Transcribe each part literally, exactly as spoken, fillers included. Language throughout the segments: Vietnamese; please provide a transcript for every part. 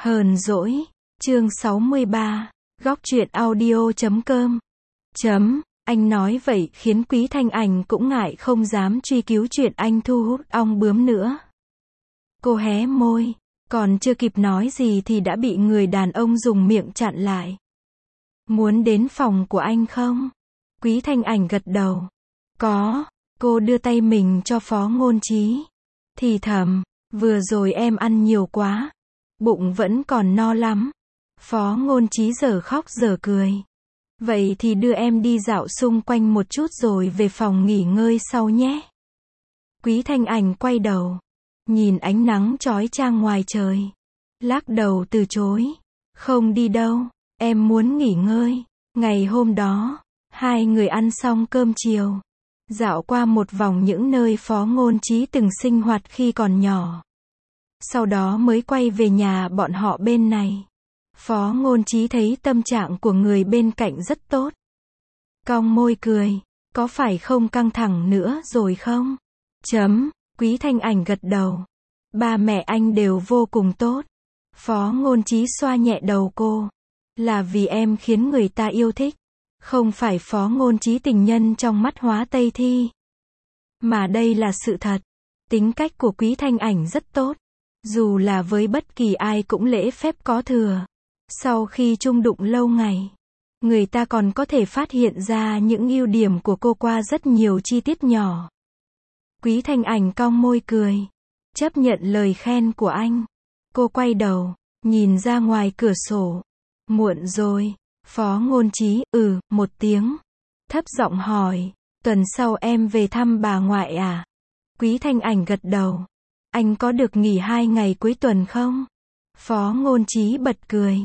Hờn dỗi, chương sáu mươi ba, góc truyện audio chấm com. Chấm, anh nói vậy khiến Quý Thanh Ảnh cũng ngại không dám truy cứu chuyện anh thu hút ong bướm nữa. Cô hé môi, còn chưa kịp nói gì thì đã bị người đàn ông dùng miệng chặn lại. Muốn đến phòng của anh không? Quý Thanh Ảnh gật đầu. Có, cô đưa tay mình cho Phó Ngôn Chí. Thì thầm, vừa rồi em ăn nhiều quá. Bụng vẫn còn no lắm. Phó Ngôn Chí giờ khóc giờ cười. Vậy thì đưa em đi dạo xung quanh một chút rồi về phòng nghỉ ngơi sau nhé. Quý Thanh Ảnh quay đầu, nhìn ánh nắng chói chang ngoài trời. Lắc đầu từ chối. Không đi đâu, em muốn nghỉ ngơi. Ngày hôm đó, hai người ăn xong cơm chiều. Dạo qua một vòng những nơi Phó Ngôn Chí từng sinh hoạt khi còn nhỏ. Sau đó mới quay về nhà bọn họ bên này. Phó Ngôn Chí thấy tâm trạng của người bên cạnh rất tốt. Cong môi cười, có phải không căng thẳng nữa rồi không? Chấm, Quý Thanh Ảnh gật đầu. Ba mẹ anh đều vô cùng tốt. Phó Ngôn Chí xoa nhẹ đầu cô. Là vì em khiến người ta yêu thích. Không phải Phó Ngôn Chí tình nhân trong mắt Hóa Tây Thi. Mà đây là sự thật. Tính cách của Quý Thanh Ảnh rất tốt. Dù là với bất kỳ ai cũng lễ phép có thừa. Sau khi chung đụng lâu ngày, người ta còn có thể phát hiện ra những ưu điểm của cô qua rất nhiều chi tiết nhỏ. Quý Thanh Ảnh cong môi cười, chấp nhận lời khen của anh. Cô quay đầu, nhìn ra ngoài cửa sổ. Muộn rồi, Phó Ngôn Chí, ừ, một tiếng. Thấp giọng hỏi, tuần sau em về thăm bà ngoại à? Quý Thanh Ảnh gật đầu. Anh có được nghỉ hai ngày cuối tuần không? Phó Ngôn Chí bật cười.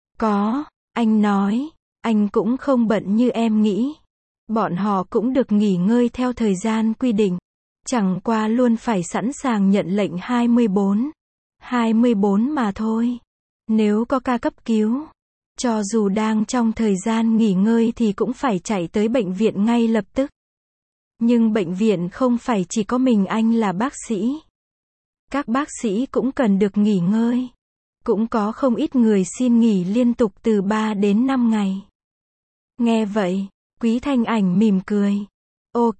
Có, anh nói, anh cũng không bận như em nghĩ. Bọn họ cũng được nghỉ ngơi theo thời gian quy định. Chẳng qua luôn phải sẵn sàng nhận lệnh hai mươi bốn. hai mươi bốn mà thôi. Nếu có ca cấp cứu, cho dù đang trong thời gian nghỉ ngơi thì cũng phải chạy tới bệnh viện ngay lập tức. Nhưng bệnh viện không phải chỉ có mình anh là bác sĩ. Các bác sĩ cũng cần được nghỉ ngơi. Cũng có không ít người xin nghỉ liên tục từ ba đến năm ngày. Nghe vậy, Quý Thanh Ảnh mỉm cười. Ok,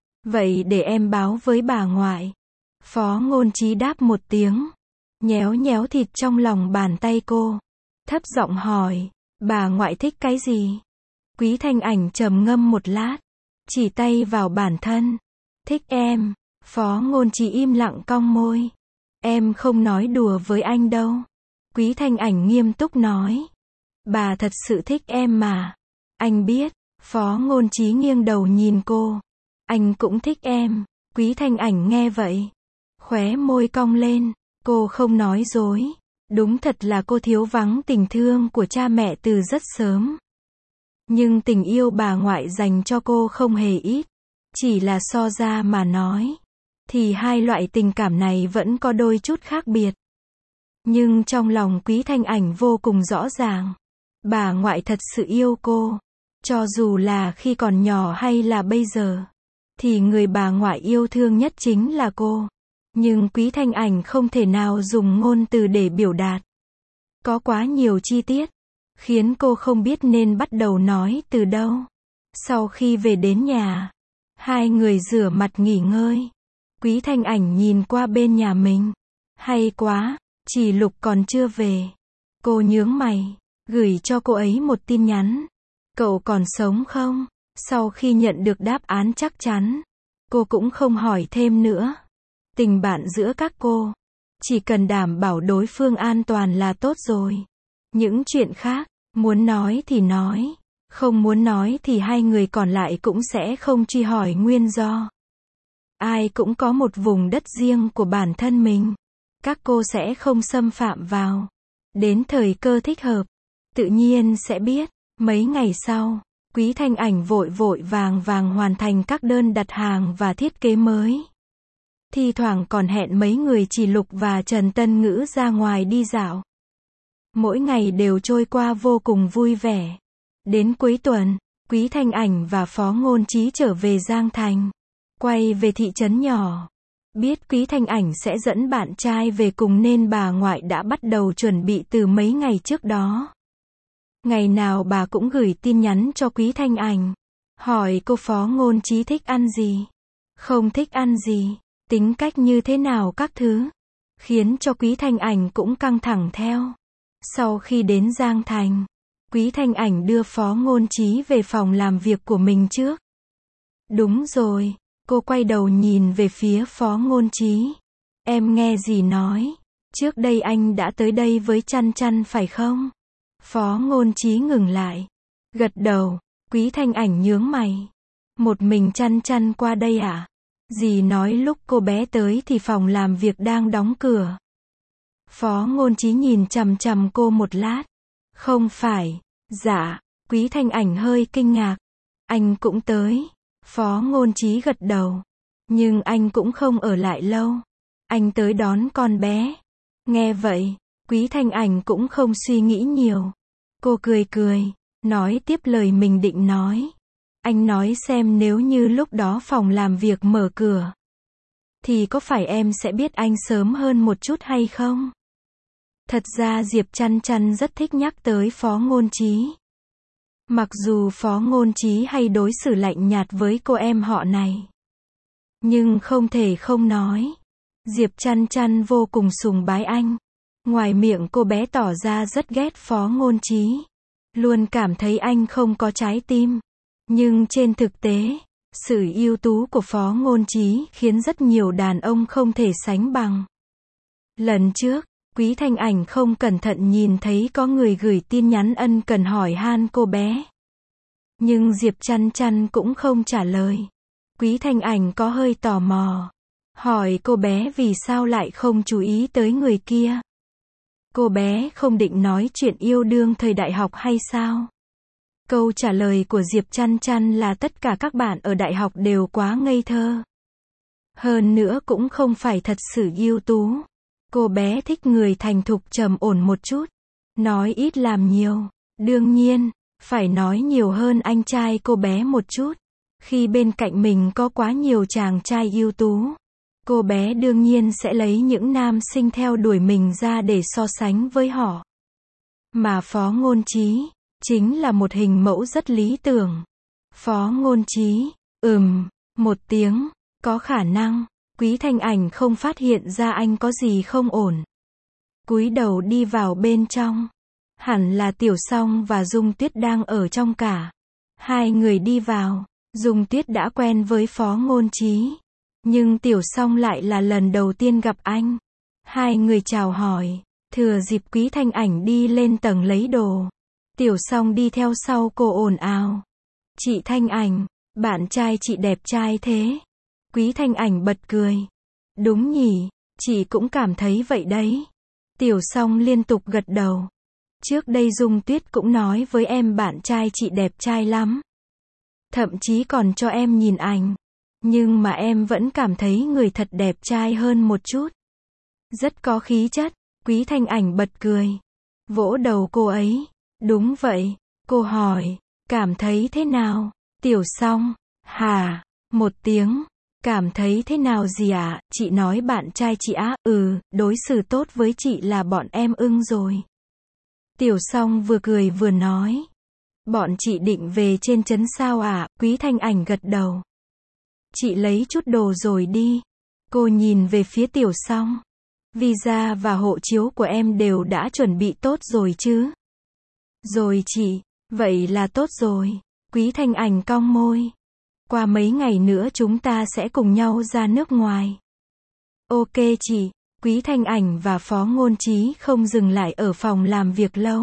vậy để em báo với bà ngoại. Phó Ngôn Chí đáp một tiếng. Nhéo nhéo thịt trong lòng bàn tay cô. Thấp giọng hỏi, bà ngoại thích cái gì? Quý Thanh Ảnh trầm ngâm một lát. Chỉ tay vào bản thân. Thích em. Phó Ngôn Chí im lặng cong môi. Em không nói đùa với anh đâu. Quý Thanh Ảnh nghiêm túc nói. Bà thật sự thích em mà. Anh biết. Phó Ngôn Chí nghiêng đầu nhìn cô. Anh cũng thích em. Quý Thanh Ảnh nghe vậy. Khóe môi cong lên. Cô không nói dối. Đúng thật là cô thiếu vắng tình thương của cha mẹ từ rất sớm. Nhưng tình yêu bà ngoại dành cho cô không hề ít. Chỉ là so ra mà nói. Thì hai loại tình cảm này vẫn có đôi chút khác biệt. Nhưng trong lòng Quý Thanh Ảnh vô cùng rõ ràng. Bà ngoại thật sự yêu cô. Cho dù là khi còn nhỏ hay là bây giờ. Thì người bà ngoại yêu thương nhất chính là cô. Nhưng Quý Thanh Ảnh không thể nào dùng ngôn từ để biểu đạt. Có quá nhiều chi tiết. Khiến cô không biết nên bắt đầu nói từ đâu. Sau khi về đến nhà. Hai người rửa mặt nghỉ ngơi. Quý Thanh Ảnh nhìn qua bên nhà mình. Hay quá. Chỉ Lục còn chưa về. Cô nhướng mày, gửi cho cô ấy một tin nhắn. Cậu còn sống không? Sau khi nhận được đáp án chắc chắn, cô cũng không hỏi thêm nữa. Tình bạn giữa các cô, chỉ cần đảm bảo đối phương an toàn là tốt rồi. Những chuyện khác, muốn nói thì nói, không muốn nói thì hai người còn lại cũng sẽ không truy hỏi nguyên do. Ai cũng có một vùng đất riêng của bản thân mình. Các cô sẽ không xâm phạm vào. Đến thời cơ thích hợp, tự nhiên sẽ biết. Mấy ngày sau, Quý Thanh Ảnh vội vội vàng vàng hoàn thành các đơn đặt hàng và thiết kế mới. Thi thoảng còn hẹn mấy người Chỉ Lục và Trần Tân Ngữ ra ngoài đi dạo. Mỗi ngày đều trôi qua vô cùng vui vẻ. Đến cuối tuần, Quý Thanh Ảnh và Phó Ngôn Chí trở về Giang Thành. Quay về thị trấn nhỏ. Biết Quý Thanh Ảnh sẽ dẫn bạn trai về cùng nên bà ngoại đã bắt đầu chuẩn bị từ mấy ngày trước đó. Ngày nào bà cũng gửi tin nhắn cho Quý Thanh Ảnh, hỏi cô Phó Ngôn Trí thích ăn gì, không thích ăn gì, tính cách như thế nào các thứ, khiến cho Quý Thanh Ảnh cũng căng thẳng theo. Sau khi đến Giang Thành, Quý Thanh Ảnh đưa Phó Ngôn Trí về phòng làm việc của mình trước. Đúng rồi, cô quay đầu nhìn về phía Phó Ngôn Trí. Em nghe dì nói, trước đây anh đã tới đây với Chăn Chăn phải không? Phó Ngôn Trí ngừng lại, gật đầu. Quý Thanh Ảnh nhướng mày. Một mình Chăn Chăn qua đây à? Dì nói lúc cô bé tới thì phòng làm việc đang đóng cửa. Phó Ngôn Trí nhìn chằm chằm cô một lát. Không phải. Dạ. Quý Thanh Ảnh hơi kinh ngạc. Anh cũng tới. Phó Ngôn Trí gật đầu. Nhưng anh cũng không ở lại lâu. Anh tới đón con bé. Nghe vậy, Quý Thanh Ảnh cũng không suy nghĩ nhiều. Cô cười cười, nói tiếp lời mình định nói. Anh nói xem nếu như lúc đó phòng làm việc mở cửa, thì có phải em sẽ biết anh sớm hơn một chút hay không? Thật ra Diệp Chăn Chăn rất thích nhắc tới Phó Ngôn Trí. Mặc dù Phó Ngôn Trí hay đối xử lạnh nhạt với cô em họ này, nhưng không thể không nói, Diệp Chăn Chăn vô cùng sùng bái anh. Ngoài miệng cô bé tỏ ra rất ghét Phó Ngôn Trí, luôn cảm thấy anh không có trái tim. Nhưng trên thực tế, sự ưu tú của Phó Ngôn Trí khiến rất nhiều đàn ông không thể sánh bằng. Lần trước, Quý Thanh Ảnh không cẩn thận nhìn thấy có người gửi tin nhắn ân cần hỏi han cô bé. Nhưng Diệp Chăn Chăn cũng không trả lời. Quý Thanh Ảnh có hơi tò mò, hỏi cô bé vì sao lại không chú ý tới người kia. Cô bé không định nói chuyện yêu đương thời đại học hay sao? Câu trả lời của Diệp Chăn Chăn là tất cả các bạn ở đại học đều quá ngây thơ. Hơn nữa cũng không phải thật sự ưu tú. Cô bé thích người thành thục trầm ổn một chút. Nói ít làm nhiều. Đương nhiên, phải nói nhiều hơn anh trai cô bé một chút. Khi bên cạnh mình có quá nhiều chàng trai ưu tú, cô bé đương nhiên sẽ lấy những nam sinh theo đuổi mình ra để so sánh với họ. Mà Phó Ngôn Trí chính là một hình mẫu rất lý tưởng. Phó Ngôn Trí, ừm, một tiếng, có khả năng. Quý Thanh Ảnh không phát hiện ra anh có gì không ổn. Cúi đầu đi vào bên trong. Hẳn là Tiểu Song và Dung Tuyết đang ở trong cả. Hai người đi vào, Dung Tuyết đã quen với Phó Ngôn Trí. Nhưng Tiểu Song lại là lần đầu tiên gặp anh. Hai người chào hỏi, thừa dịp Quý Thanh Ảnh đi lên tầng lấy đồ. Tiểu Song đi theo sau cô ồn ào. Chị Thanh Ảnh, bạn trai chị đẹp trai thế. Quý Thanh Ảnh bật cười. Đúng nhỉ, chị cũng cảm thấy vậy đấy. Tiểu Song liên tục gật đầu. Trước đây Dung Tuyết cũng nói với em bạn trai chị đẹp trai lắm. Thậm chí còn cho em nhìn ảnh. Nhưng mà em vẫn cảm thấy người thật đẹp trai hơn một chút. Rất có khí chất. Quý Thanh Ảnh bật cười, vỗ đầu cô ấy. Đúng vậy. Cô hỏi, cảm thấy thế nào? Tiểu Song, hà, một tiếng. Cảm thấy thế nào gì ạ? À? Chị nói bạn trai chị á, ừ, đối xử tốt với chị là bọn em ưng rồi. Tiểu Song vừa cười vừa nói. Bọn chị định về trên trấn sao ạ? À? Quý Thanh Ảnh gật đầu. Chị lấy chút đồ rồi đi. Cô nhìn về phía Tiểu Song. Visa và hộ chiếu của em đều đã chuẩn bị tốt rồi chứ? Rồi chị, vậy là tốt rồi. Quý Thanh Ảnh cong môi. Qua mấy ngày nữa chúng ta sẽ cùng nhau ra nước ngoài. Ok chị. Quý Thanh Ảnh và Phó Ngôn Trí không dừng lại ở phòng làm việc lâu.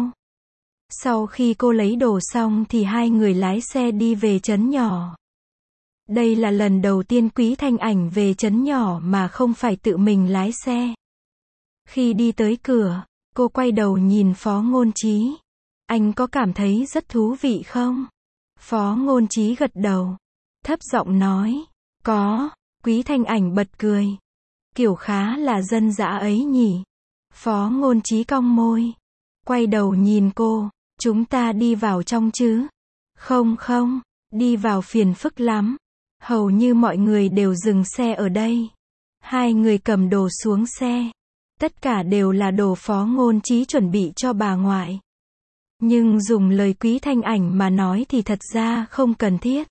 Sau khi cô lấy đồ xong thì hai người lái xe đi về trấn nhỏ. Đây là lần đầu tiên Quý Thanh Ảnh về trấn nhỏ mà không phải tự mình lái xe. Khi đi tới cửa, cô quay đầu nhìn Phó Ngôn Trí. Anh có cảm thấy rất thú vị không? Phó Ngôn Trí gật đầu. Thấp giọng nói. Có. Quý Thanh Ảnh bật cười. Kiểu khá là dân dã ấy nhỉ. Phó Ngôn Trí cong môi. Quay đầu nhìn cô. Chúng ta đi vào trong chứ? Không không. Đi vào phiền phức lắm. Hầu như mọi người đều dừng xe ở đây. Hai người cầm đồ xuống xe. Tất cả đều là đồ Phó Ngôn Trí chuẩn bị cho bà ngoại. Nhưng dùng lời Quý Thanh Ảnh mà nói thì thật ra không cần thiết.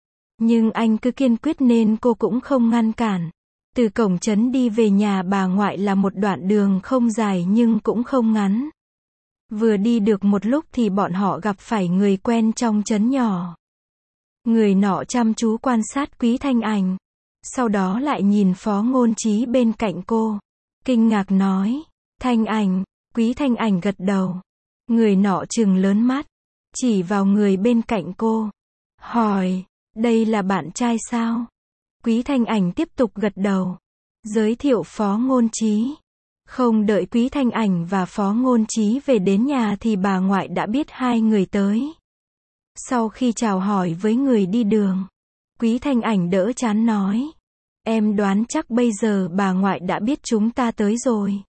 Nhưng anh cứ kiên quyết nên cô cũng không ngăn cản. Từ cổng trấn đi về nhà bà ngoại là một đoạn đường không dài nhưng cũng không ngắn. Vừa đi được một lúc thì bọn họ gặp phải người quen trong trấn nhỏ. Người nọ chăm chú quan sát Quý Thanh Ảnh. Sau đó lại nhìn Phó Ngôn Trí bên cạnh cô. Kinh ngạc nói, Thanh Ảnh. Quý Thanh Ảnh gật đầu. Người nọ trừng lớn mắt, chỉ vào người bên cạnh cô. Hỏi, đây là bạn trai sao? Quý Thanh Ảnh tiếp tục gật đầu. Giới thiệu Phó Ngôn Trí. Không đợi Quý Thanh Ảnh và Phó Ngôn Trí về đến nhà thì bà ngoại đã biết hai người tới. Sau khi chào hỏi với người đi đường, Quý Thanh Ảnh đỡ chán nói. Em đoán chắc bây giờ bà ngoại đã biết chúng ta tới rồi.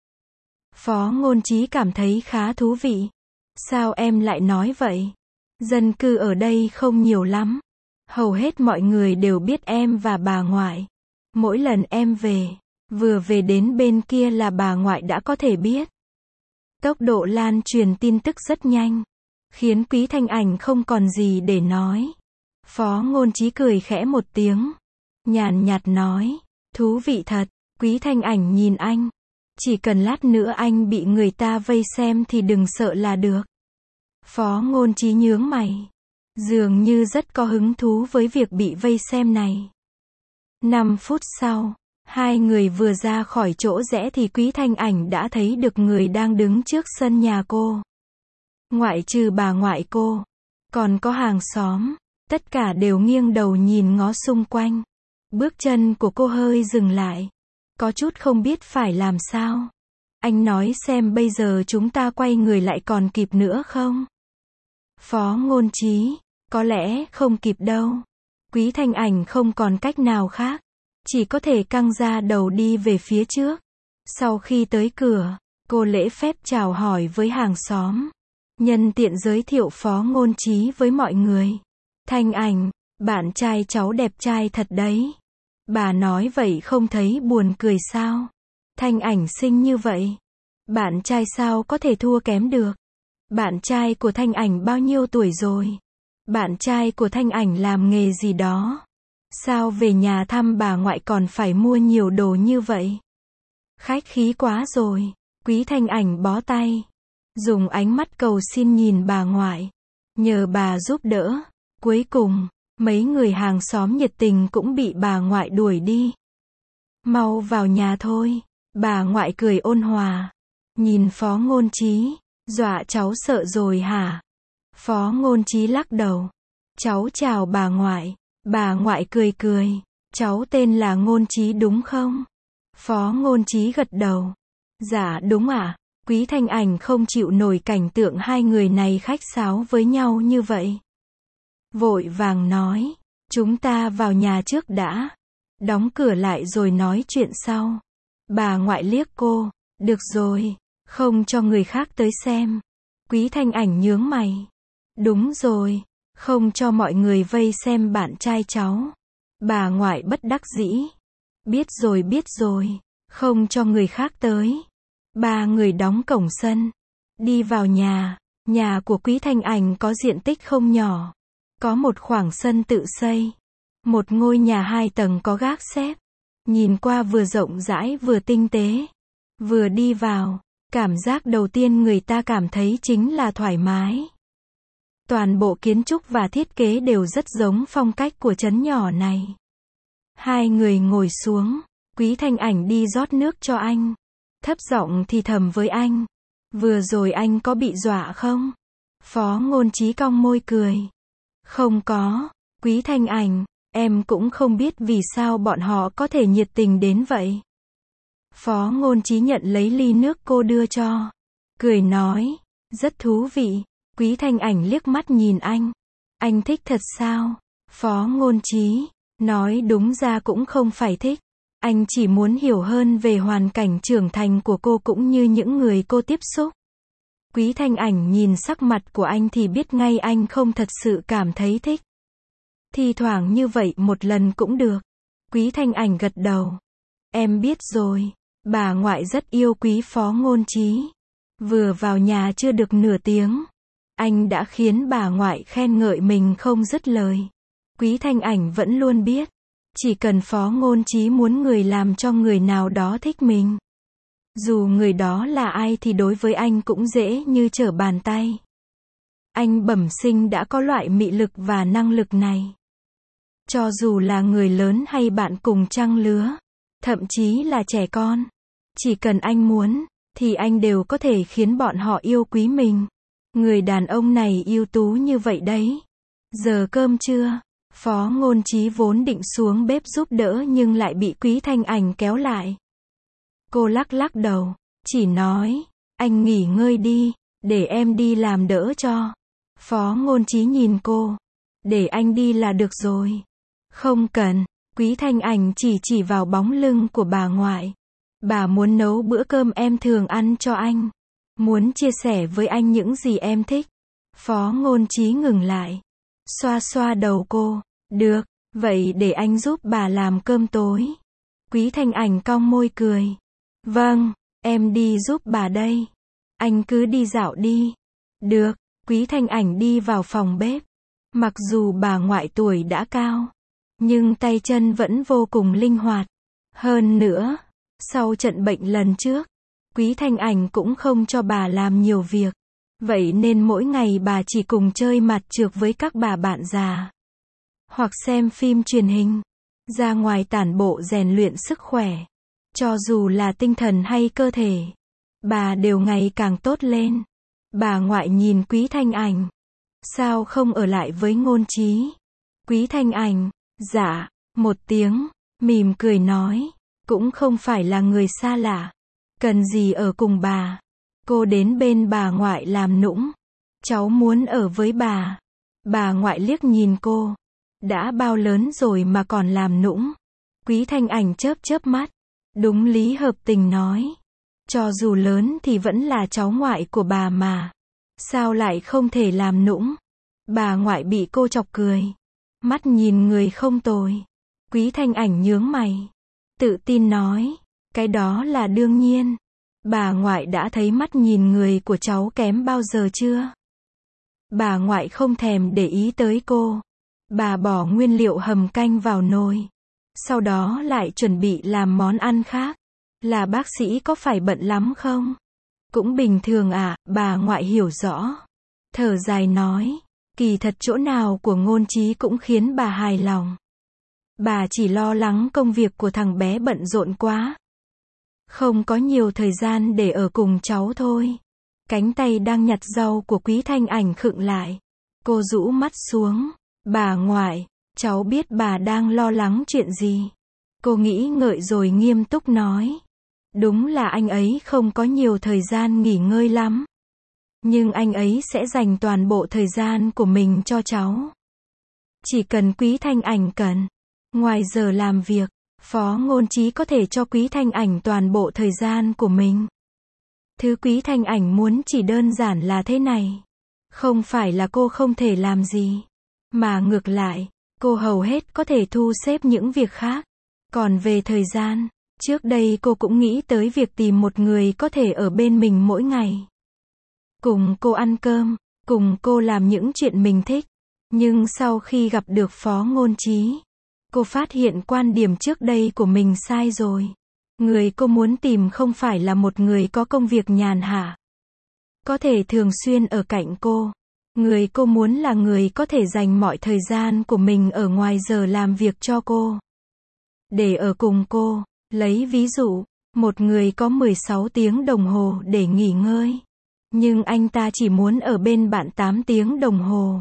Phó Ngôn Trí cảm thấy khá thú vị. Sao em lại nói vậy? Dân cư ở đây không nhiều lắm. Hầu hết mọi người đều biết em và bà ngoại. Mỗi lần em về, vừa về đến bên kia là bà ngoại đã có thể biết. Tốc độ lan truyền tin tức rất nhanh, khiến Quý Thanh Ảnh không còn gì để nói. Phó Ngôn Trí cười khẽ một tiếng, nhàn nhạt nói, thú vị thật. Quý Thanh Ảnh nhìn anh. Chỉ cần lát nữa anh bị người ta vây xem thì đừng sợ là được. Phó Ngôn Trí nhướng mày. Dường như rất có hứng thú với việc bị vây xem này. Năm phút sau, hai người vừa ra khỏi chỗ rẽ thì Quý Thanh Ảnh đã thấy được người đang đứng trước sân nhà cô. Ngoại trừ bà ngoại cô, còn có hàng xóm. Tất cả đều nghiêng đầu nhìn ngó xung quanh. Bước chân của cô hơi dừng lại. Có chút không biết phải làm sao. Anh nói xem bây giờ chúng ta quay người lại còn kịp nữa không? Phó Ngôn Trí, có lẽ không kịp đâu. Quý Thanh Ảnh không còn cách nào khác. Chỉ có thể căng ra đầu đi về phía trước. Sau khi tới cửa, cô lễ phép chào hỏi với hàng xóm. Nhân tiện giới thiệu Phó Ngôn Trí với mọi người. Thanh Ảnh, bạn trai cháu đẹp trai thật đấy. Bà nói vậy không thấy buồn cười sao? Thanh Ảnh xinh như vậy. Bạn trai sao có thể thua kém được? Bạn trai của Thanh Ảnh bao nhiêu tuổi rồi? Bạn trai của Thanh Ảnh làm nghề gì đó? Sao về nhà thăm bà ngoại còn phải mua nhiều đồ như vậy? Khách khí quá rồi. Quý Thanh Ảnh bó tay. Dùng ánh mắt cầu xin nhìn bà ngoại. Nhờ bà giúp đỡ. Cuối cùng, mấy người hàng xóm nhiệt tình cũng bị bà ngoại đuổi đi. Mau vào nhà thôi. Bà ngoại cười ôn hòa. Nhìn Phó Ngôn Trí. Dọa cháu sợ rồi hả? Phó Ngôn Trí lắc đầu. Cháu chào bà ngoại. Bà ngoại cười cười. Cháu tên là Ngôn Trí đúng không? Phó Ngôn Trí gật đầu. Dạ đúng ạ. À? Quý Thanh Ảnh không chịu nổi cảnh tượng hai người này khách sáo với nhau như vậy. Vội vàng nói. Chúng ta vào nhà trước đã. Đóng cửa lại rồi nói chuyện sau. Bà ngoại liếc cô. Được rồi. Không cho người khác tới xem. Quý Thanh Ảnh nhướng mày. Đúng rồi. Không cho mọi người vây xem bạn trai cháu. Bà ngoại bất đắc dĩ. Biết rồi biết rồi. Không cho người khác tới. Ba người đóng cổng sân. Đi vào nhà. Nhà của Quý Thanh Ảnh có diện tích không nhỏ. Có một khoảng sân tự xây. Một ngôi nhà hai tầng có gác xếp. Nhìn qua vừa rộng rãi vừa tinh tế. Vừa đi vào, cảm giác đầu tiên người ta cảm thấy chính là thoải mái. Toàn bộ kiến trúc và thiết kế đều rất giống phong cách của trấn nhỏ này. Hai người ngồi xuống. Quý Thanh Ảnh đi rót nước cho anh. Thấp giọng thì thầm với anh. Vừa rồi anh có bị dọa không? Phó Ngôn Trí cong môi cười. Không có. Quý Thanh Ảnh, em cũng không biết vì sao bọn họ có thể nhiệt tình đến vậy. Phó Ngôn Trí nhận lấy ly nước cô đưa cho. Cười nói. Rất thú vị. Quý Thanh Ảnh liếc mắt nhìn anh. Anh thích thật sao? Phó Ngôn Trí. Nói đúng ra cũng không phải thích. Anh chỉ muốn hiểu hơn về hoàn cảnh trưởng thành của cô cũng như những người cô tiếp xúc. Quý Thanh Ảnh nhìn sắc mặt của anh thì biết ngay anh không thật sự cảm thấy thích. Thi thoảng như vậy một lần cũng được. Quý Thanh Ảnh gật đầu. Em biết rồi. Bà ngoại rất yêu quý Phó Ngôn Chí. Vừa vào nhà chưa được nửa tiếng, anh đã khiến bà ngoại khen ngợi mình không dứt lời. Quý Thanh Ảnh vẫn luôn biết, chỉ cần Phó Ngôn Chí muốn người làm cho người nào đó thích mình, dù người đó là ai thì đối với anh cũng dễ như trở bàn tay. Anh bẩm sinh đã có loại mị lực và năng lực này. Cho dù là người lớn hay bạn cùng trang lứa, thậm chí là trẻ con, chỉ cần anh muốn, thì anh đều có thể khiến bọn họ yêu quý mình. Người đàn ông này ưu tú như vậy đấy. Giờ cơm trưa, Phó Ngôn Chí vốn định xuống bếp giúp đỡ nhưng lại bị Quý Thanh Ảnh kéo lại. Cô lắc lắc đầu, chỉ nói, anh nghỉ ngơi đi, để em đi làm đỡ cho. Phó Ngôn Chí nhìn cô, để anh đi là được rồi. Không cần, Quý Thanh Ảnh chỉ chỉ vào bóng lưng của bà ngoại. Bà muốn nấu bữa cơm em thường ăn cho anh. Muốn chia sẻ với anh những gì em thích. Phó Ngôn Chí ngừng lại. Xoa xoa đầu cô. Được, vậy để anh giúp bà làm cơm tối. Quý Thanh Ảnh cong môi cười. Vâng, em đi giúp bà đây. Anh cứ đi dạo đi. Được, Quý Thanh Ảnh đi vào phòng bếp. Mặc dù bà ngoại tuổi đã cao, nhưng tay chân vẫn vô cùng linh hoạt. Hơn nữa, sau trận bệnh lần trước, Quý Thanh Ảnh cũng không cho bà làm nhiều việc. Vậy nên mỗi ngày bà chỉ cùng chơi mặt trược với các bà bạn già. Hoặc xem phim truyền hình. Ra ngoài tản bộ rèn luyện sức khỏe. Cho dù là tinh thần hay cơ thể, bà đều ngày càng tốt lên. Bà ngoại nhìn Quý Thanh Ảnh. Sao không ở lại với Ngôn Chí? Quý Thanh Ảnh, dạ, một tiếng, mỉm cười nói. Cũng không phải là người xa lạ. Cần gì ở cùng bà? Cô đến bên bà ngoại làm nũng. Cháu muốn ở với bà. Bà ngoại liếc nhìn cô. Đã bao lớn rồi mà còn làm nũng. Quý Thanh Ảnh chớp chớp mắt. Đúng lý hợp tình nói. Cho dù lớn thì vẫn là cháu ngoại của bà mà. Sao lại không thể làm nũng? Bà ngoại bị cô chọc cười. Mắt nhìn người không tồi. Quý Thanh Ảnh nhướng mày. Tự tin nói. Cái đó là đương nhiên. Bà ngoại đã thấy mắt nhìn người của cháu kém bao giờ chưa? Bà ngoại không thèm để ý tới cô. Bà bỏ nguyên liệu hầm canh vào nồi. Sau đó lại chuẩn bị làm món ăn khác. Là bác sĩ có phải bận lắm không? Cũng bình thường à, bà ngoại hiểu rõ. Thở dài nói. Kỳ thật chỗ nào của Ngôn Chí cũng khiến bà hài lòng. Bà chỉ lo lắng công việc của thằng bé bận rộn quá. Không có nhiều thời gian để ở cùng cháu thôi. Cánh tay đang nhặt rau của Quý Thanh Ảnh khựng lại. Cô rũ mắt xuống. Bà ngoại, cháu biết bà đang lo lắng chuyện gì. Cô nghĩ ngợi rồi nghiêm túc nói. Đúng là anh ấy không có nhiều thời gian nghỉ ngơi lắm. Nhưng anh ấy sẽ dành toàn bộ thời gian của mình cho cháu. Chỉ cần Quý Thanh Ảnh cần. Ngoài giờ làm việc, Phó Ngôn Chí có thể cho Quý Thanh Ảnh toàn bộ thời gian của mình. Thứ Quý Thanh Ảnh muốn chỉ đơn giản là thế này. Không phải là cô không thể làm gì. Mà ngược lại, cô hầu hết có thể thu xếp những việc khác. Còn về thời gian, trước đây cô cũng nghĩ tới việc tìm một người có thể ở bên mình mỗi ngày. Cùng cô ăn cơm, cùng cô làm những chuyện mình thích. Nhưng sau khi gặp được Phó Ngôn Chí, cô phát hiện quan điểm trước đây của mình sai rồi. Người cô muốn tìm không phải là một người có công việc nhàn hạ, có thể thường xuyên ở cạnh cô. Người cô muốn là người có thể dành mọi thời gian của mình ở ngoài giờ làm việc cho cô. Để ở cùng cô, lấy ví dụ, một người có mười sáu tiếng đồng hồ để nghỉ ngơi. Nhưng anh ta chỉ muốn ở bên bạn tám tiếng đồng hồ.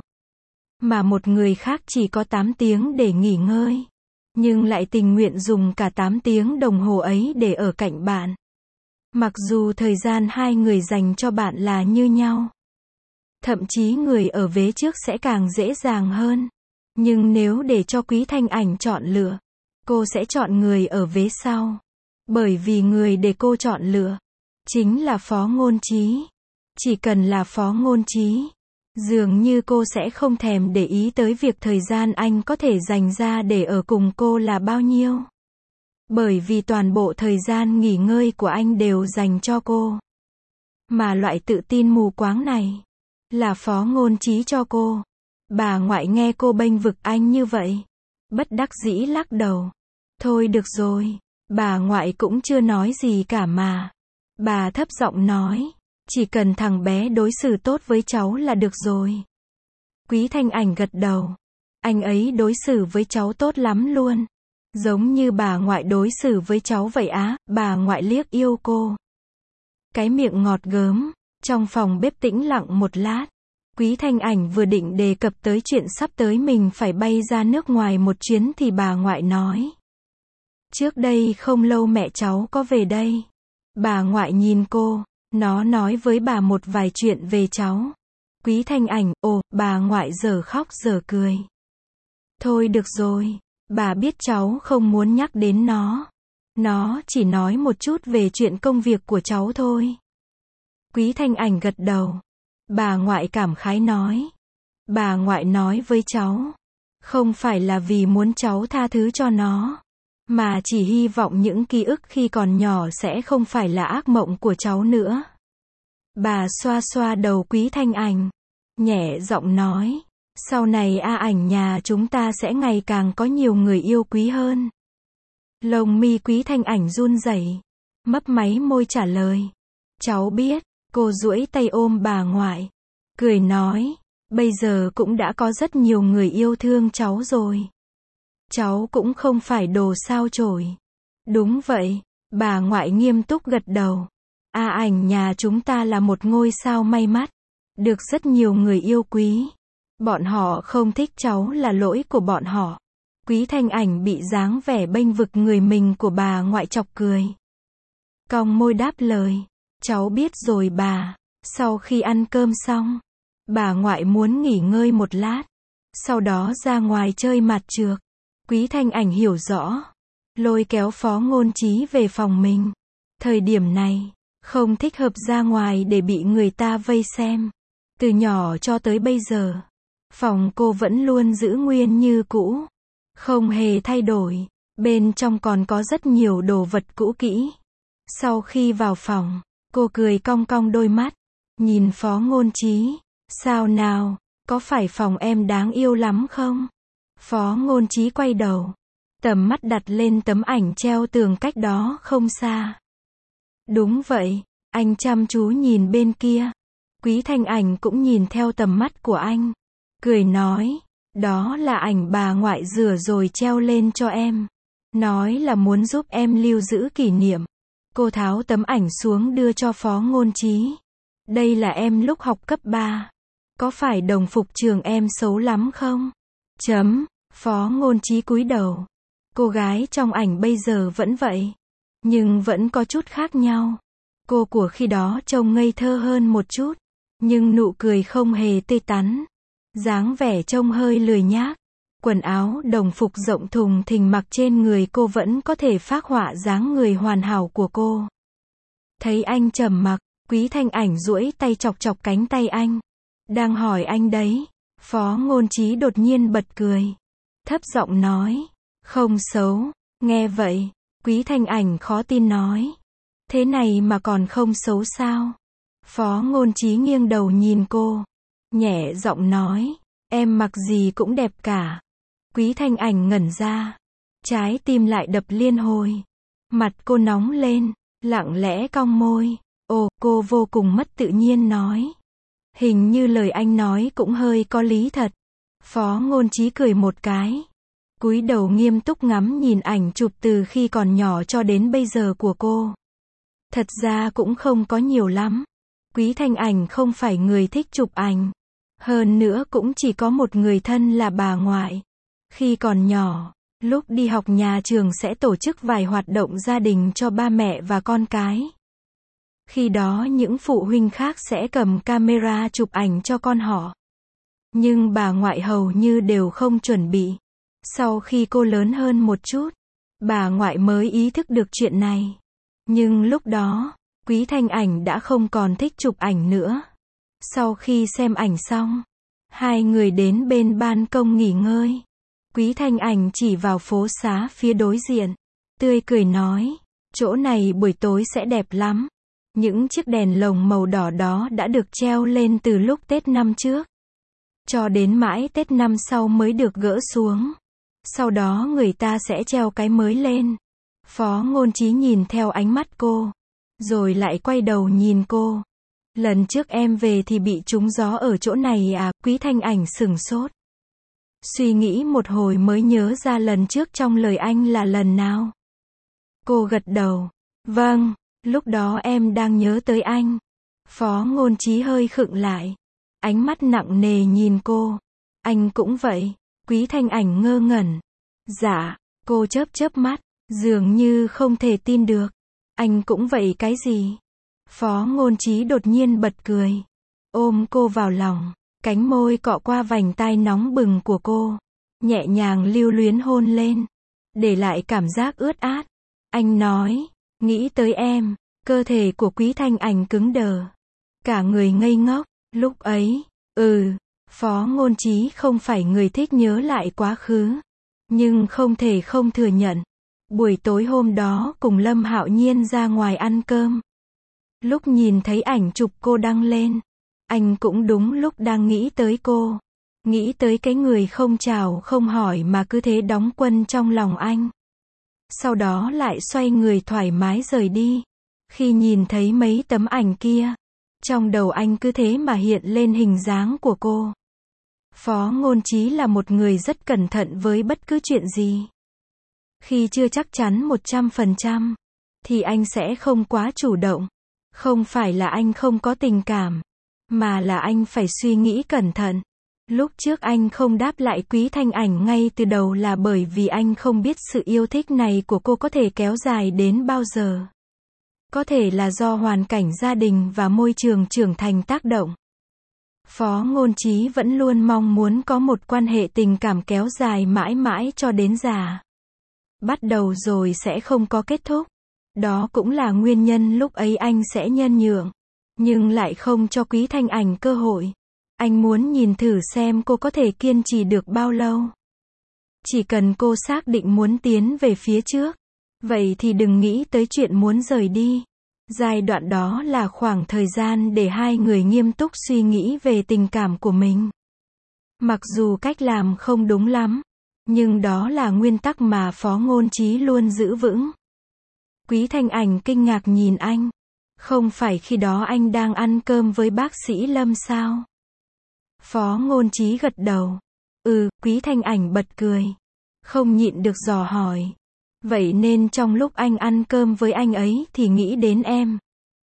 Mà một người khác chỉ có tám tiếng để nghỉ ngơi. Nhưng lại tình nguyện dùng cả tám tiếng đồng hồ ấy để ở cạnh bạn. Mặc dù thời gian hai người dành cho bạn là như nhau. Thậm chí người ở vế trước sẽ càng dễ dàng hơn. Nhưng nếu để cho Quý Thanh Ảnh chọn lựa, cô sẽ chọn người ở vế sau. Bởi vì người để cô chọn lựa chính là Phó Ngôn Chí. Chỉ cần là Phó Ngôn Chí, dường như cô sẽ không thèm để ý tới việc thời gian anh có thể dành ra để ở cùng cô là bao nhiêu. Bởi vì toàn bộ thời gian nghỉ ngơi của anh đều dành cho cô. Mà loại tự tin mù quáng này là Phó Ngôn Trí cho cô. Bà ngoại nghe cô bênh vực anh như vậy, bất đắc dĩ lắc đầu. Thôi được rồi, bà ngoại cũng chưa nói gì cả mà. Bà thấp giọng nói, chỉ cần thằng bé đối xử tốt với cháu là được rồi. Quý Thanh Ảnh gật đầu. Anh ấy đối xử với cháu tốt lắm luôn. Giống như bà ngoại đối xử với cháu vậy á. Bà ngoại liếc yêu cô. Cái miệng ngọt gớm. Trong phòng bếp tĩnh lặng một lát. Quý Thanh Ảnh vừa định đề cập tới chuyện sắp tới mình phải bay ra nước ngoài một chuyến thì bà ngoại nói. Trước đây không lâu mẹ cháu có về đây. Bà ngoại nhìn cô. Nó nói với bà một vài chuyện về cháu. Quý Thanh Ảnh, ồ, bà ngoại giờ khóc giờ cười. Thôi được rồi, bà biết cháu không muốn nhắc đến nó. Nó chỉ nói một chút về chuyện công việc của cháu thôi. Quý Thanh Ảnh gật đầu. Bà ngoại cảm khái nói. Bà ngoại nói với cháu. Không phải là vì muốn cháu tha thứ cho nó. Mà chỉ hy vọng những ký ức khi còn nhỏ sẽ không phải là ác mộng của cháu nữa. Bà xoa xoa đầu Quý Thanh Ảnh. Nhẹ giọng nói. Sau này A Ảnh nhà chúng ta sẽ ngày càng có nhiều người yêu quý hơn. Lông mi Quý Thanh Ảnh run rẩy, mấp máy môi trả lời. Cháu biết. Cô duỗi tay ôm bà ngoại. Cười nói. Bây giờ cũng đã có rất nhiều người yêu thương cháu rồi. Cháu cũng không phải đồ sao chổi. Đúng vậy. Bà ngoại nghiêm túc gật đầu. A Ảnh nhà chúng ta là một ngôi sao may mắn. Được rất nhiều người yêu quý. Bọn họ không thích cháu là lỗi của bọn họ. Quý Thanh Ảnh bị dáng vẻ bênh vực người mình của bà ngoại chọc cười. Cong môi đáp lời. Cháu biết rồi bà. Sau khi ăn cơm xong, bà ngoại muốn nghỉ ngơi một lát. Sau đó ra ngoài chơi mặt trược. Quý Thanh Ảnh hiểu rõ. Lôi kéo Phó Ngôn Trí về phòng mình. Thời điểm này, không thích hợp ra ngoài để bị người ta vây xem. Từ nhỏ cho tới bây giờ, phòng cô vẫn luôn giữ nguyên như cũ. Không hề thay đổi. Bên trong còn có rất nhiều đồ vật cũ kỹ. Sau khi vào phòng, cô cười cong cong đôi mắt. Nhìn Phó Ngôn Trí. Sao nào, có phải phòng em đáng yêu lắm không? Phó Ngôn Trí quay đầu. Tầm mắt đặt lên tấm ảnh treo tường cách đó không xa. Đúng vậy, anh chăm chú nhìn bên kia. Quý Thanh Ảnh cũng nhìn theo tầm mắt của anh. Cười nói, đó là ảnh bà ngoại rửa rồi treo lên cho em. Nói là muốn giúp em lưu giữ kỷ niệm. Cô tháo tấm ảnh xuống đưa cho Phó Ngôn Trí. Đây là em lúc học cấp ba. Có phải đồng phục trường em xấu lắm không? Chấm. Phó Ngôn Trí cúi đầu. Cô gái trong ảnh bây giờ vẫn vậy. Nhưng vẫn có chút khác nhau. Cô của khi đó trông ngây thơ hơn một chút. Nhưng nụ cười không hề tươi tắn. Dáng vẻ trông hơi lười nhác. Quần áo đồng phục rộng thùng thình mặc trên người cô vẫn có thể phác họa dáng người hoàn hảo của cô. Thấy anh trầm mặc, Quý Thanh Ảnh duỗi tay chọc chọc cánh tay anh. Đang hỏi anh đấy. Phó Ngôn Trí đột nhiên bật cười. Thấp giọng nói. Không xấu. Nghe vậy, Quý Thanh Ảnh khó tin nói. Thế này mà còn không xấu sao? Phó Ngôn Trí nghiêng đầu nhìn cô. Nhẹ giọng nói. Em mặc gì cũng đẹp cả. Quý Thanh Ảnh ngẩn ra. Trái tim lại đập liên hồi. Mặt cô nóng lên. Lặng lẽ cong môi. Ồ, cô vô cùng mất tự nhiên nói. Hình như lời anh nói cũng hơi có lý thật. Phó Ngôn Trí cười một cái. Cúi đầu nghiêm túc ngắm nhìn ảnh chụp từ khi còn nhỏ cho đến bây giờ của cô. Thật ra cũng không có nhiều lắm. Quý Thanh Ảnh không phải người thích chụp ảnh. Hơn nữa cũng chỉ có một người thân là bà ngoại. Khi còn nhỏ, lúc đi học nhà trường sẽ tổ chức vài hoạt động gia đình cho ba mẹ và con cái. Khi đó những phụ huynh khác sẽ cầm camera chụp ảnh cho con họ. Nhưng bà ngoại hầu như đều không chuẩn bị. Sau khi cô lớn hơn một chút, bà ngoại mới ý thức được chuyện này. Nhưng lúc đó, Quý Thanh Ảnh đã không còn thích chụp ảnh nữa. Sau khi xem ảnh xong, hai người đến bên ban công nghỉ ngơi. Quý Thanh Ảnh chỉ vào phố xá phía đối diện. tươi cười nói, chỗ này buổi tối sẽ đẹp lắm. Những chiếc đèn lồng màu đỏ đó đã được treo lên từ lúc Tết năm trước. Cho đến mãi Tết năm sau mới được gỡ xuống. Sau đó người ta sẽ treo cái mới lên. Phó Ngôn Chí nhìn theo ánh mắt cô. Rồi lại quay đầu nhìn cô. Lần trước em về thì bị trúng gió ở chỗ này à, Quý Thanh Ảnh sửng sốt. Suy nghĩ một hồi mới nhớ ra lần trước trong lời anh là lần nào. Cô gật đầu. Vâng, lúc đó em đang nhớ tới anh. Phó Ngôn Chí hơi khựng lại. Ánh mắt nặng nề nhìn cô. Anh cũng vậy. Quý Thanh Ảnh ngơ ngẩn. Dạ, cô chớp chớp mắt, dường như không thể tin được. Anh cũng vậy cái gì? Phó Ngôn Chí đột nhiên bật cười. Ôm cô vào lòng, cánh môi cọ qua vành tai nóng bừng của cô. Nhẹ nhàng lưu luyến hôn lên. Để lại cảm giác ướt át. Anh nói, nghĩ tới em, cơ thể của Quý Thanh Ảnh cứng đờ. Cả người ngây ngốc, lúc ấy, ừ, Phó Ngôn Chí không phải người thích nhớ lại quá khứ. Nhưng không thể không thừa nhận. Buổi tối hôm đó cùng Lâm Hạo Nhiên ra ngoài ăn cơm. Lúc nhìn thấy ảnh chụp cô đăng lên, anh cũng đúng lúc đang nghĩ tới cô. Nghĩ tới cái người không chào không hỏi mà cứ thế đóng quân trong lòng anh. Sau đó lại xoay người thoải mái rời đi. Khi nhìn thấy mấy tấm ảnh kia, trong đầu anh cứ thế mà hiện lên hình dáng của cô. Phó Ngôn Chí là một người rất cẩn thận với bất cứ chuyện gì. Khi chưa chắc chắn một trăm phần trăm, thì anh sẽ không quá chủ động. Không phải là anh không có tình cảm, mà là anh phải suy nghĩ cẩn thận. Lúc trước anh không đáp lại Quý Thanh Ảnh ngay từ đầu là bởi vì anh không biết sự yêu thích này của cô có thể kéo dài đến bao giờ. Có thể là do hoàn cảnh gia đình và môi trường trưởng thành tác động. Phó Ngôn Chí vẫn luôn mong muốn có một quan hệ tình cảm kéo dài mãi mãi cho đến già. Bắt đầu rồi sẽ không có kết thúc. Đó cũng là nguyên nhân lúc ấy anh sẽ nhân nhượng. Nhưng lại không cho Quý Thanh Ảnh cơ hội. Anh muốn nhìn thử xem cô có thể kiên trì được bao lâu. Chỉ cần cô xác định muốn tiến về phía trước. Vậy thì đừng nghĩ tới chuyện muốn rời đi. Giai đoạn đó là khoảng thời gian để hai người nghiêm túc suy nghĩ về tình cảm của mình. Mặc dù cách làm không đúng lắm, nhưng đó là nguyên tắc mà Phó Ngôn Chí luôn giữ vững. Quý Thanh Ảnh kinh ngạc nhìn anh. Không phải khi đó anh đang ăn cơm với bác sĩ Lâm sao? Phó Ngôn Chí gật đầu. Ừ, Quý Thanh Ảnh bật cười. Không nhịn được dò hỏi. Vậy nên trong lúc anh ăn cơm với anh ấy thì nghĩ đến em.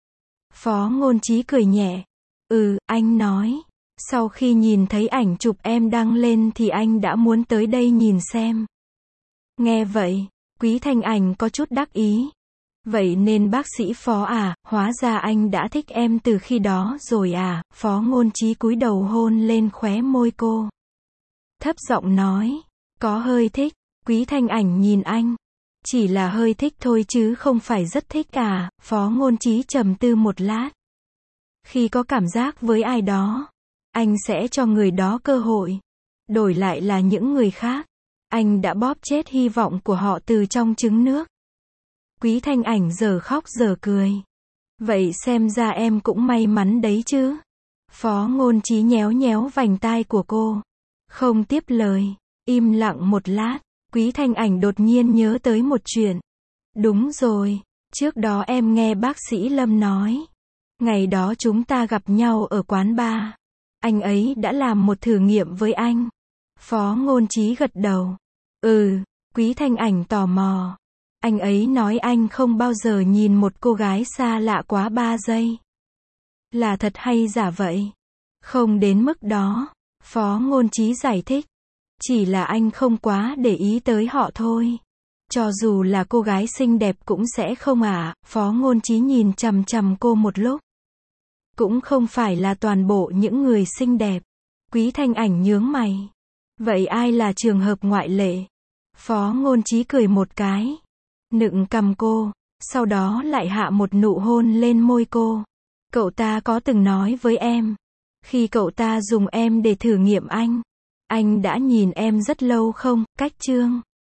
Phó Ngôn Chí cười nhẹ. Ừ, anh nói. Sau khi nhìn thấy ảnh chụp em đăng lên thì anh đã muốn tới đây nhìn xem. Nghe vậy, Quý Thanh Ảnh có chút đắc ý. Vậy nên bác sĩ Phó à, hóa ra anh đã thích em từ khi đó rồi à, Phó Ngôn Chí cúi đầu hôn lên khóe môi cô. Thấp giọng nói, có hơi thích, Quý Thanh Ảnh nhìn anh. Chỉ là hơi thích thôi chứ không phải rất thích à, Phó Ngôn Chí trầm tư một lát. Khi có cảm giác với ai đó, anh sẽ cho người đó cơ hội. Đổi lại là những người khác, anh đã bóp chết hy vọng của họ từ trong trứng nước. Quý Thanh Ảnh giờ khóc giờ cười. Vậy xem ra em cũng may mắn đấy chứ. Phó Ngôn Chí nhéo nhéo vành tai của cô. Không tiếp lời. Im lặng một lát. Quý Thanh Ảnh đột nhiên nhớ tới một chuyện. Đúng rồi. Trước đó em nghe bác sĩ Lâm nói. Ngày đó chúng ta gặp nhau ở quán bar. Anh ấy đã làm một thử nghiệm với anh. Phó Ngôn Chí gật đầu. Ừ. Quý Thanh Ảnh tò mò. Anh ấy nói anh không bao giờ nhìn một cô gái xa lạ quá ba giây. Là thật hay giả vậy? Không đến mức đó. Phó Ngôn Chí giải thích. Chỉ là anh không quá để ý tới họ thôi. Cho dù là cô gái xinh đẹp cũng sẽ không à, Phó Ngôn Chí nhìn chằm chằm cô một lúc. Cũng không phải là toàn bộ những người xinh đẹp. Quý Thanh Ảnh nhướng mày. Vậy ai là trường hợp ngoại lệ? Phó Ngôn Chí cười một cái. Nựng cằm cô, sau đó lại hạ một nụ hôn lên môi cô. Cậu ta có từng nói với em. Khi cậu ta dùng em để thử nghiệm anh. Anh đã nhìn em rất lâu không, Cách Trương.